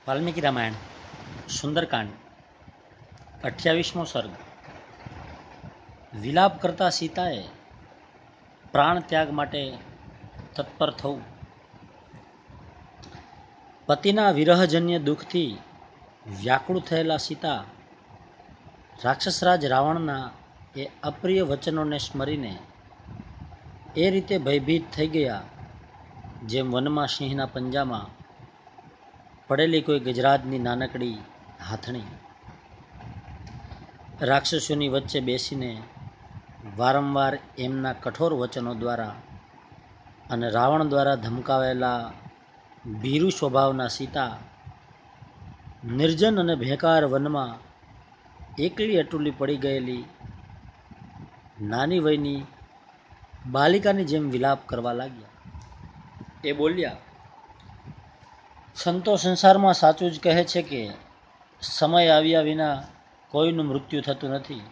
વાલ્મીકી રામાયણ સુંદરકાંડ 28મો સર્ગ। વિલાપ કરતા સીતાએ પ્રાણ ત્યાગ માટે તત્પર થવું। પતિના વિરહજન્ય દુઃખથી વ્યાકુળ થયેલા સીતા રાક્ષસરાજ રાવણના એ અપ્રિય વચનોને સ્મરીને એ રીતે ભયભીત થઈ ગયા જેમ વનમાં સિંહના પંજામાં પડેલી કોઈ ગજરાજની નાનકડી હાથણી। રાક્ષસોની વચ્ચે બેસીને વારંવાર એમના કઠોર વચનો દ્વારા અને રાવણ દ્વારા ધમકાવેલા ભીરુ સ્વભાવના સીતા નિર્જન અને ભેકાર વનમાં એકલી અટુલી પડી ગયેલી નાની વયની બાલિકાની જેમ વિલાપ કરવા લાગ્યા। એ બોલ્યા, સંતો સંસારમાં સાચું જ કહે છે કે સમય આવ્યા વિના કોઈનું મૃત્યુ થતું નથી।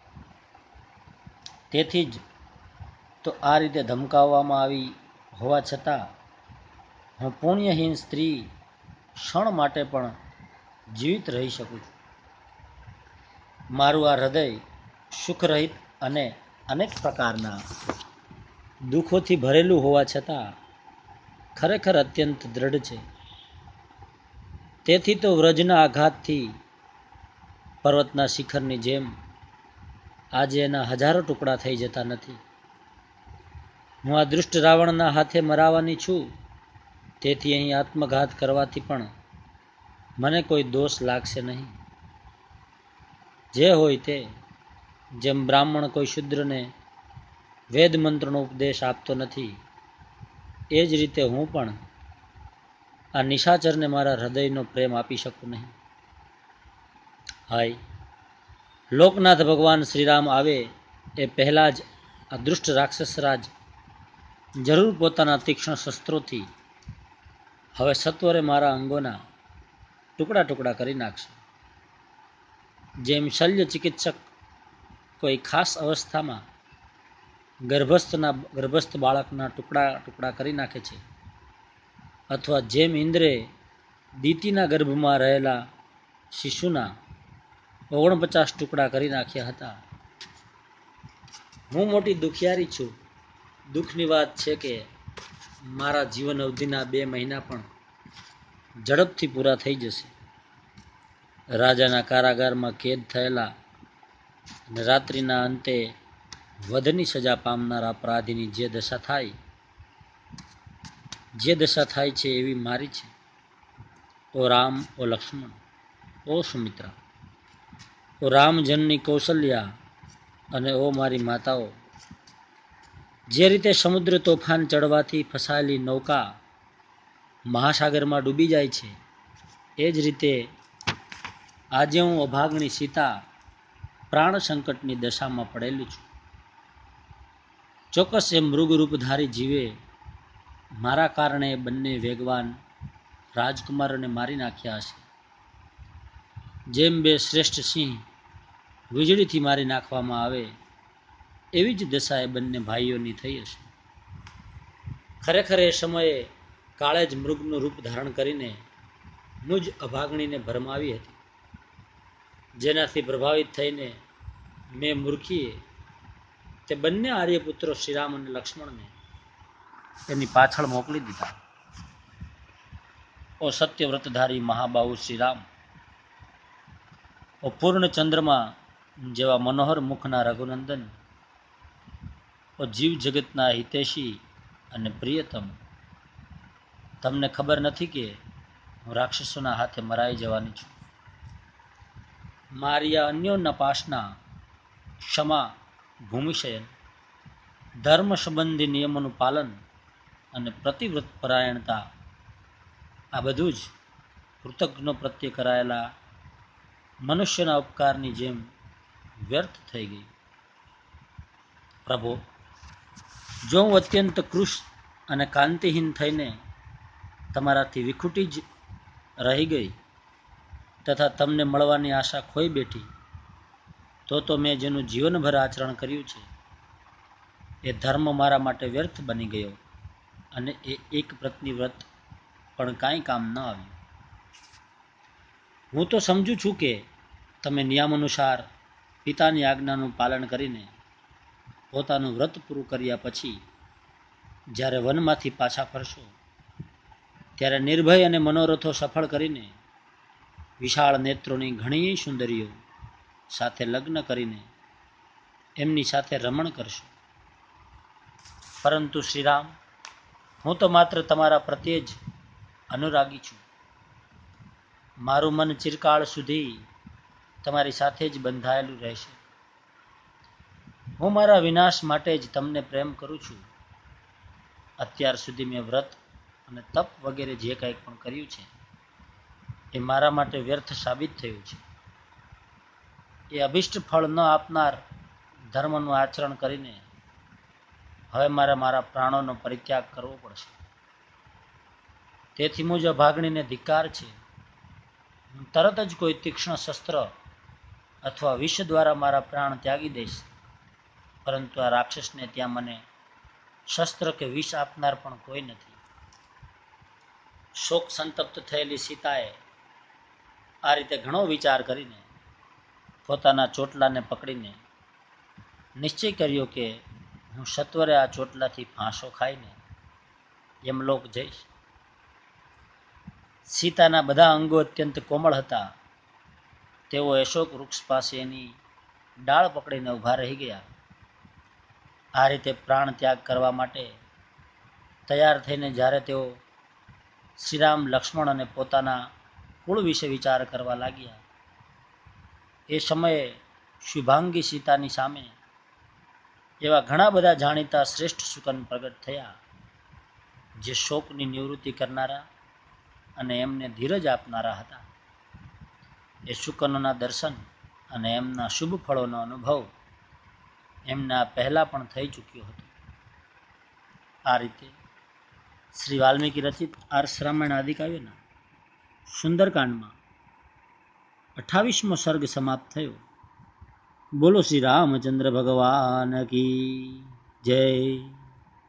તેથી જ તો આ રીતે ધમકાવવામાં આવી હોવા છતાં હું પુણ્યહીન સ્ત્રી ક્ષણ માટે પણ જીવિત રહી શકું છું। મારું આ હૃદય સુખરહિત અને અનેક પ્રકારના દુઃખોથી ભરેલું હોવા છતાં ખરેખર અત્યંત દ્રઢ છે। તેથી તો વ્રજના આઘાતથી પર્વતના શિખરની જેમ આજે એના હજારો ટુકડા થઈ જતા નથી। હું આ દુષ્ટ રાવણના હાથે મરાવાની છું, તેથી અહીં આત્મઘાત કરવાથી પણ મને કોઈ દોષ લાગશે નહીં। જે હોય તે, જેમ બ્રાહ્મણ કોઈ શૂદ્રને વેદ મંત્રનો ઉપદેશ આપતો નથી, એ જ રીતે હું પણ આ નિશાચરને મારા હૃદયનો પ્રેમ આપી શકું નહીં। હાય, લોકનાથ ભગવાન શ્રીરામ આવે એ પહેલાં જ આ દુષ્ટ રાક્ષસરાજ જરૂર પોતાના તીક્ષ્ણ શસ્ત્રોથી હવે સત્વરે મારા અંગોના ટુકડા ટુકડા કરી નાખશે। જેમ શલ્ય ચિકિત્સક કોઈ ખાસ અવસ્થામાં ગર્ભસ્થ બાળકના ટુકડા ટુકડા કરી નાખે છે, અથવા જેમ ઇન્દ્રે દીતિના ગર્ભમાં રહેલા શિશુના 49 ટુકડા કરી નાખ્યા હતા। હું મોટી દુખિયારી છું। દુઃખની વાત છે કે મારા જીવન અવધિના 2 મહિના પણ ઝડપથી પૂરા થઈ જશે। રાજાના કારાગારમાં કેદ થયેલા અને રાત્રિના અંતે વધની સજા પામનારા અપરાધીની જે દશા થાય છે એવી મારી છે। ઓ રામ, ઓ લક્ષ્મણ, ઓ સુમિત્રા, ઓ રામજનની કૌશલ્યા અને ઓ મારી માતાઓ, જે રીતે સમુદ્ર તોફાન ચડવાથી ફસાયેલી નૌકા મહાસાગરમાં ડૂબી જાય છે, એ જ રીતે આજે હું અભાગણી સીતા પ્રાણ સંકટની દશામાં પડેલી છું। ચોક્કસ એ મૃગરૂપધારી જીવે મારા કારણે બંને વેગવાન રાજકુમારોને મારી નાખ્યા હશે। જેમ 2 શ્રેષ્ઠ સિંહ વીજળીથી મારી નાખવામાં આવે એવી જ દશા એ બંને ભાઈઓની થઈ હશે। ખરેખર એ સમયે કાળે જ મૃગનું રૂપ ધારણ કરીને મુજ અભાગણીને ભરમાવી હતી, જેનાથી પ્રભાવિત થઈને મેં મૂર્ખીએ તે બંને આર્યપુત્રો શ્રીરામ અને લક્ષ્મણને એની પાછળ મોકલી દીધા। ઓ સત્યવ્રતધારી મહાબાહુ શ્રીરામ, ઓ પૂર્ણ ચંદ્રમા જેવા મનોહર મુખના રઘુનંદન, ઓ જીવ જગતના હિતેશી અને પ્રિયતમ, તમને ખબર નથી કે હું રાક્ષસોના હાથે મરાઈ જવાની છું। મારી આ અન્યોના પાસના, ક્ષમા, ભૂમિશયન, ધર્મ સંબંધી નિયમોનું પાલન અને પ્રતિવ્રત પરાયણતા, આ બધું જ કૃતજ્ઞો પ્રત્યે કરાયેલા મનુષ્યના ઉપકારની જેમ વ્યર્થ થઈ ગઈ। પ્રભુ, જો હું અત્યંત કૃશ અને કાંતિહીન થઈને તમારાથી વિખૂટી જ રહી ગઈ તથા તમને મળવાની આશા ખોઈ બેઠી, તો મેં જેનું જીવનભર આચરણ કર્યું છે એ ધર્મ મારા માટે વ્યર્થ બની ગયો અને એ એક પ્રતિવ્રત પણ કાંઈ કામ ન આવ્યું। હું તો સમજુ છું કે તમે નિયમ અનુસાર પિતાની આજ્ઞાનું પાલન કરીને પોતાનું વ્રત પૂરું કર્યા પછી જ્યારે વનમાંથી પાછા ફરશો ત્યારે નિર્ભય અને મનોરથો સફળ કરીને વિશાળ નેત્રોની ઘણી સુંદરીઓ સાથે લગ્ન કરીને એમની સાથે રમણ કરશો. પરંતુ શ્રીરામ, હું તો માત્ર તમારા પ્રત્યે જ અનુરાગી છું. મારું મન ચિરકાળ સુધી તમારી સાથે જ બંધાયેલું રહેશે. હું મારા વિનાશ માટે જ તમને પ્રેમ કરું છું. અત્યાર સુધી મેં વ્રત અને તપ વગેરે જે કંઈ પણ કર્યું છે એ મારા માટે વ્યર્થ સાબિત થયું છે. એ અભિષ્ટ ફળ ન આપનાર ધર્મનું આચરણ કરીને હવે મારા પ્રાણોનો પરિત્યાગ કરવો પડશે. તેથી મુજ અભાગણીને ધિક્કાર છે. હું તરત જ કોઈ તીક્ષ્ણ શસ્ત્ર અથવા વિષ દ્વારા મારા પ્રાણ ત્યાગી દઈશ. પરંતુ આ રાક્ષસને ત્યાં મને શસ્ત્ર કે વિષ આપનાર પણ કોઈ નથી. શોક સંતપ્ત થયેલી સીતાએ આ રીતે ઘણો વિચાર કરીને પોતાના ચોટલાને પકડીને નિશ્ચય કર્યો કે હું સત્વરે આ ચોટલાથી ફાંસો ખાઈને યમલોક જઈશ. સીતાના બધા અંગો અત્યંત કોમળ હતા. તેઓ અશોક વૃક્ષ પાસે એની ડાળ પકડીને ઊભા રહી ગયા. આ રીતે પ્રાણ ત્યાગ કરવા માટે તૈયાર થઈને જ્યારે તેઓ શ્રીરામ, લક્ષ્મણ અને પોતાના કુળ વિશે વિચાર કરવા લાગ્યા, એ સમયે શુભાંગી સીતાની સામે એવા ઘણા બધા જાણીતા શ્રેષ્ઠ શુકન પ્રગટ થયા, જે શોકની નિવૃત્તિ કરનારા અને એમને ધીરજ આપનારા હતા. એ શુકનોના દર્શન અને એમના શુભ ફળોનો અનુભવ એમના પહેલા પણ થઈ ચૂક્યો હતો. આ રીતે શ્રી વાલ્મીકી રચિત આર્ષ રામાયણ આદિકાવ્યના સુંદરકાંડમાં 28મો સર્ગ સમાપ્ત થયો. બોલો શ્રી રામચંદ્ર ભગવાન કી જય.